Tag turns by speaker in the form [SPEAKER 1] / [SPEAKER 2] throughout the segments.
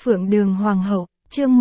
[SPEAKER 1] Phượng Đường Hoàng hậu, chương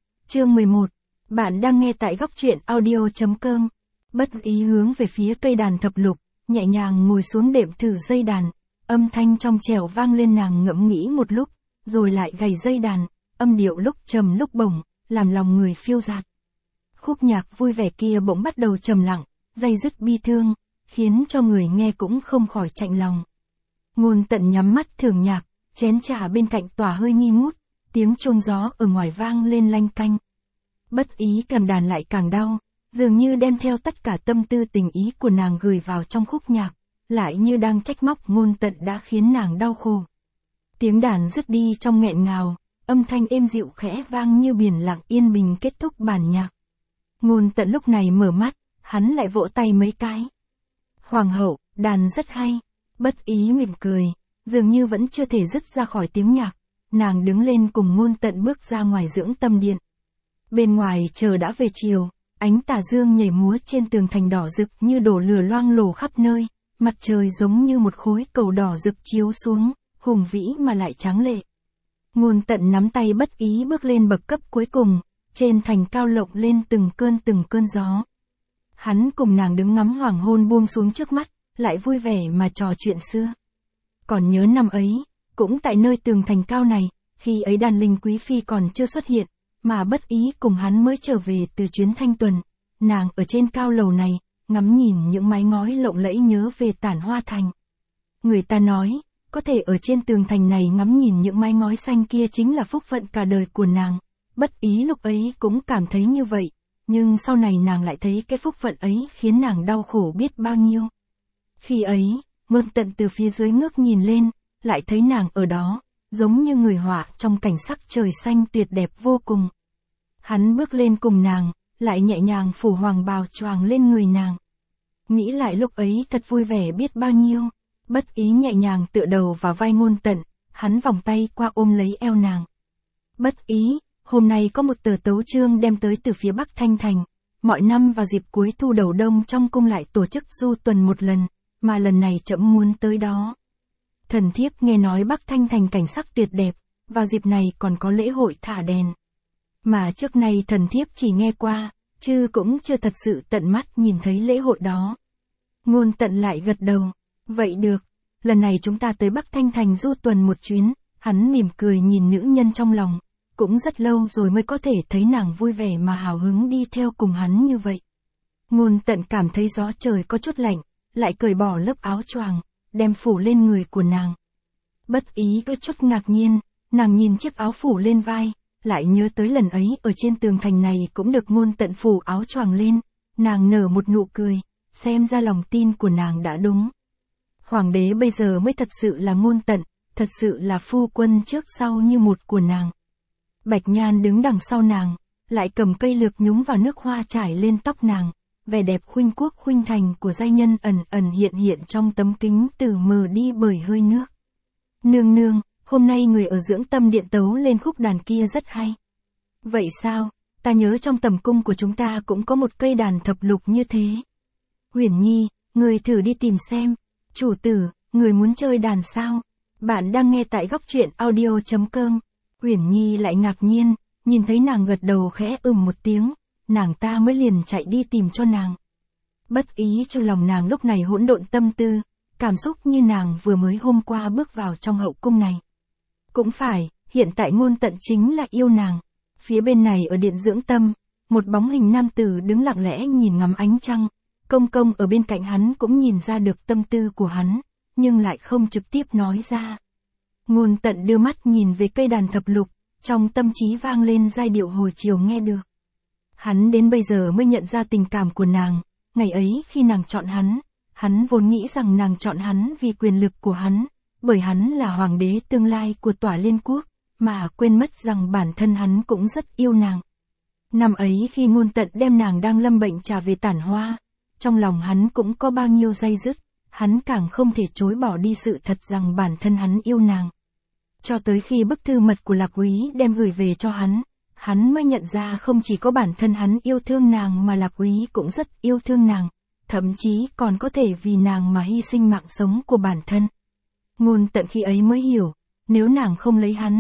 [SPEAKER 1] 11. Bạn đang nghe tại góc truyện audio.com. Bất ý hướng về phía cây đàn thập lục, nhẹ nhàng ngồi xuống đệm thử dây đàn. Âm thanh trong trẻo vang lên, nàng ngẫm nghĩ một lúc, rồi lại gảy dây đàn, âm điệu lúc trầm lúc bổng, làm lòng người phiêu dạt. Khúc nhạc vui vẻ kia bỗng bắt đầu trầm lặng, day dứt bi thương, khiến cho người nghe cũng không khỏi chạnh lòng. Ngôn Tận nhắm mắt thưởng nhạc, chén trà bên cạnh tỏa hơi nghi ngút, tiếng chuông gió ở ngoài vang lên lanh canh. Bất ý cầm đàn lại càng đau, dường như đem theo tất cả tâm tư tình ý của nàng gửi vào trong khúc nhạc, lại như đang trách móc Ngôn Tận đã khiến nàng đau khổ. Tiếng đàn dứt đi trong nghẹn ngào, âm thanh êm dịu khẽ vang như biển lặng yên bình kết thúc bản nhạc. Ngôn Tận lúc này mở mắt, hắn lại vỗ tay mấy cái. Hoàng hậu, đàn rất hay. Bất ý mỉm cười, dường như vẫn chưa thể dứt ra khỏi tiếng nhạc, nàng đứng lên cùng Ngôn Tận bước ra ngoài dưỡng tâm điện. Bên ngoài trời đã về chiều, ánh tà dương nhảy múa trên tường thành đỏ rực như đổ lửa loang lổ khắp nơi, mặt trời giống như một khối cầu đỏ rực chiếu xuống, hùng vĩ mà lại tráng lệ. Ngôn Tận nắm tay Bất ý bước lên bậc cấp cuối cùng, trên thành cao lộng lên từng cơn gió. Hắn cùng nàng đứng ngắm hoàng hôn buông xuống trước mắt, lại vui vẻ mà trò chuyện xưa. Còn nhớ năm ấy, cũng tại nơi tường thành cao này, khi ấy đàn linh quý phi còn chưa xuất hiện, mà Bất ý cùng hắn mới trở về từ chuyến thanh tuần, nàng ở trên cao lầu này, ngắm nhìn những mái ngói lộng lẫy nhớ về Tản Hoa thành. Người ta nói, có thể ở trên tường thành này ngắm nhìn những mái ngói xanh kia chính là phúc phận cả đời của nàng. Bất ý lúc ấy cũng cảm thấy như vậy, nhưng sau này nàng lại thấy cái phúc phận ấy khiến nàng đau khổ biết bao nhiêu. Khi ấy, Ngôn Tận từ phía dưới ngước nhìn lên, lại thấy nàng ở đó, giống như người họa trong cảnh sắc trời xanh tuyệt đẹp vô cùng. Hắn bước lên cùng nàng, lại nhẹ nhàng phủ hoàng bào choàng lên người nàng. Nghĩ lại lúc ấy thật vui vẻ biết bao nhiêu. Bất ý nhẹ nhàng tựa đầu vào vai Ngôn Tận, hắn vòng tay qua ôm lấy eo nàng. Bất ý, hôm nay có một tờ tấu chương đem tới từ phía Bắc Thanh Thành. Mọi năm vào dịp cuối thu đầu đông trong cung lại tổ chức du tuần một lần, mà lần này trẫm muốn tới đó. Thần thiếp nghe nói Bắc Thanh Thành cảnh sắc tuyệt đẹp, vào dịp này còn có lễ hội thả đèn. Mà trước nay thần thiếp chỉ nghe qua, chứ cũng chưa thật sự tận mắt nhìn thấy lễ hội đó. Ngôn Tận lại gật đầu, vậy được, lần này chúng ta tới Bắc Thanh Thành du tuần một chuyến. Hắn mỉm cười nhìn nữ nhân trong lòng, cũng rất lâu rồi mới có thể thấy nàng vui vẻ mà hào hứng đi theo cùng hắn như vậy. Ngôn Tận cảm thấy gió trời có chút lạnh, lại cởi bỏ lớp áo choàng, đem phủ lên người của nàng. Bất ý có chút ngạc nhiên, nàng nhìn chiếc áo phủ lên vai, lại nhớ tới lần ấy ở trên tường thành này cũng được Ngôn Tận phủ áo choàng lên, nàng nở một nụ cười, xem ra lòng tin của nàng đã đúng. Hoàng đế bây giờ mới thật sự là Ngôn Tận, thật sự là phu quân trước sau như một của nàng. Bạch Nhan đứng đằng sau nàng, lại cầm cây lược nhúng vào nước hoa trải lên tóc nàng, vẻ đẹp khuynh quốc khuynh thành của giai nhân ẩn ẩn hiện trong tấm kính từ mờ đi bởi hơi nước. Nương nương, hôm nay người ở dưỡng tâm điện tấu lên khúc đàn kia rất hay. Vậy sao, ta nhớ trong tầm cung của chúng ta cũng có một cây đàn thập lục như thế. Uyển Nhi, người thử đi tìm xem. Chủ tử, người muốn chơi đàn sao? Bạn đang nghe tại góc truyện audio.com. Uyển Nhi lại ngạc nhiên, nhìn thấy nàng gật đầu khẽ một tiếng, nàng ta mới liền chạy đi tìm cho nàng. Bất ý trong lòng nàng lúc này hỗn độn tâm tư, cảm xúc như nàng vừa mới hôm qua bước vào trong hậu cung này. Cũng phải, hiện tại Ngôn Tận chính là yêu nàng. Phía bên này ở điện dưỡng tâm, một bóng hình nam tử đứng lặng lẽ nhìn ngắm ánh trăng, công công ở bên cạnh hắn cũng nhìn ra được tâm tư của hắn, nhưng lại không trực tiếp nói ra. Ngôn Tận đưa mắt nhìn về cây đàn thập lục, trong tâm trí vang lên giai điệu hồi chiều nghe được. Hắn đến bây giờ mới nhận ra tình cảm của nàng, ngày ấy khi nàng chọn hắn vốn nghĩ rằng nàng chọn hắn vì quyền lực của hắn, bởi hắn là hoàng đế tương lai của Tỏa Liên Quốc, mà quên mất rằng bản thân hắn cũng rất yêu nàng. Năm ấy khi Ngôn Tận đem nàng đang lâm bệnh trả về Tản Hoa, trong lòng hắn cũng có bao nhiêu day dứt, hắn càng không thể chối bỏ đi sự thật rằng bản thân hắn yêu nàng. Cho tới khi bức thư mật của Lạc Úy đem gửi về cho hắn mới nhận ra không chỉ có bản thân hắn yêu thương nàng mà Lạc Úy cũng rất yêu thương nàng, thậm chí còn có thể vì nàng mà hy sinh mạng sống của bản thân. Ngôn Tận khi ấy mới hiểu, nếu nàng không lấy hắn,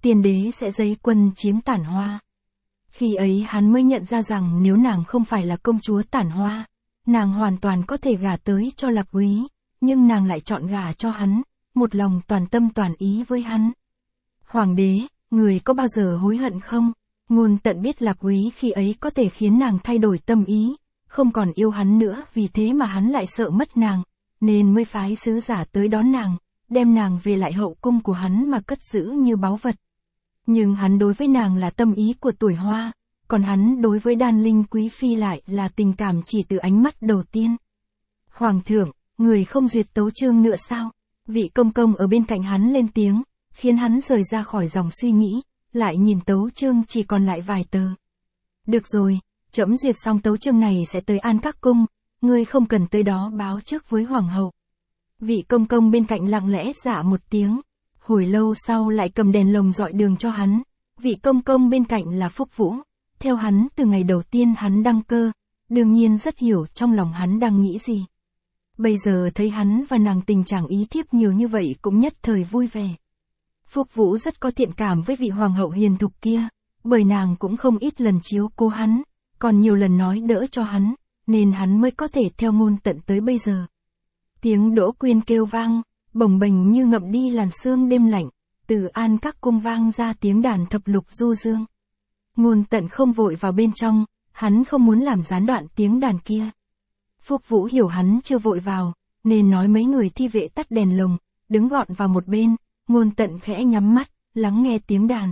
[SPEAKER 1] tiên đế sẽ giấy quân chiếm Tản Hoa. Khi ấy hắn mới nhận ra rằng nếu nàng không phải là công chúa Tản Hoa, nàng hoàn toàn có thể gả tới cho Lạp Úy, nhưng nàng lại chọn gả cho hắn, một lòng toàn tâm toàn ý với hắn. Hoàng đế, người có bao giờ hối hận không? Ngôn Tận biết Lạp Úy khi ấy có thể khiến nàng thay đổi tâm ý, không còn yêu hắn nữa, vì thế mà hắn lại sợ mất nàng, nên mới phái sứ giả tới đón nàng, đem nàng về lại hậu cung của hắn mà cất giữ như báu vật. Nhưng hắn đối với nàng là tâm ý của tuổi hoa, còn hắn đối với Đan Linh quý phi lại là tình cảm chỉ từ ánh mắt đầu tiên. Hoàng thượng, người không duyệt tấu chương nữa sao? Vị công công ở bên cạnh hắn lên tiếng, khiến hắn rời ra khỏi dòng suy nghĩ, lại nhìn tấu chương chỉ còn lại vài tờ. Được rồi, trẫm duyệt xong tấu chương này sẽ tới An Các cung, ngươi không cần tới đó báo trước với hoàng hậu. Vị công công bên cạnh lặng lẽ dạ một tiếng, hồi lâu sau lại cầm đèn lồng dọi đường cho hắn. Vị công công bên cạnh là Phúc Vũ, theo hắn từ ngày đầu tiên hắn đăng cơ, đương nhiên rất hiểu trong lòng hắn đang nghĩ gì. Bây giờ thấy hắn và nàng tình trạng ý thiếp nhiều như vậy cũng nhất thời vui vẻ. Phúc Vũ rất có thiện cảm với vị hoàng hậu hiền thục kia, bởi nàng cũng không ít lần chiếu cố hắn, còn nhiều lần nói đỡ cho hắn, nên hắn mới có thể theo Ngôn Tận tới bây giờ. Tiếng Đỗ Quyên kêu vang, bồng bềnh như ngậm đi làn sương đêm lạnh, từ An Các cung vang ra tiếng đàn thập lục du dương. Ngôn Tận không vội vào bên trong, hắn không muốn làm gián đoạn tiếng đàn kia. Phúc Vũ hiểu hắn chưa vội vào, nên nói mấy người thi vệ tắt đèn lồng, đứng gọn vào một bên. Ngôn Tận khẽ nhắm mắt, lắng nghe tiếng đàn.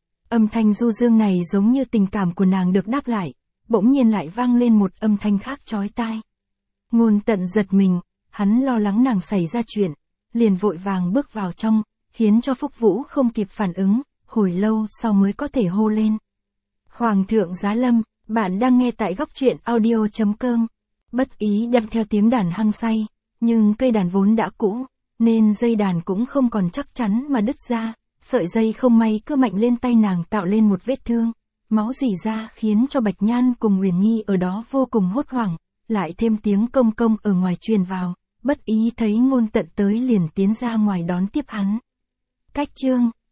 [SPEAKER 1] Âm thanh du dương này giống như tình cảm của nàng được đáp lại, bỗng nhiên lại vang lên một âm thanh khác chói tai. Ngôn Tận giật mình, hắn lo lắng nàng xảy ra chuyện, liền vội vàng bước vào trong, khiến cho Phúc Vũ không kịp phản ứng, hồi lâu sau mới có thể hô lên. Hoàng thượng giá lâm, bạn đang nghe tại góc truyện audio.com. Bất ý đem theo tiếng đàn hăng say, nhưng cây đàn vốn đã cũ, nên dây đàn cũng không còn chắc chắn mà đứt ra, sợi dây không may cứ mạnh lên tay nàng tạo lên một vết thương, máu rỉ ra khiến cho Bạch Nhan cùng Uyển Nhi ở đó vô cùng hốt hoảng, lại thêm tiếng công công ở ngoài truyền vào, bất ý thấy Ngôn Tận tới liền tiến ra ngoài đón tiếp hắn. Cách chương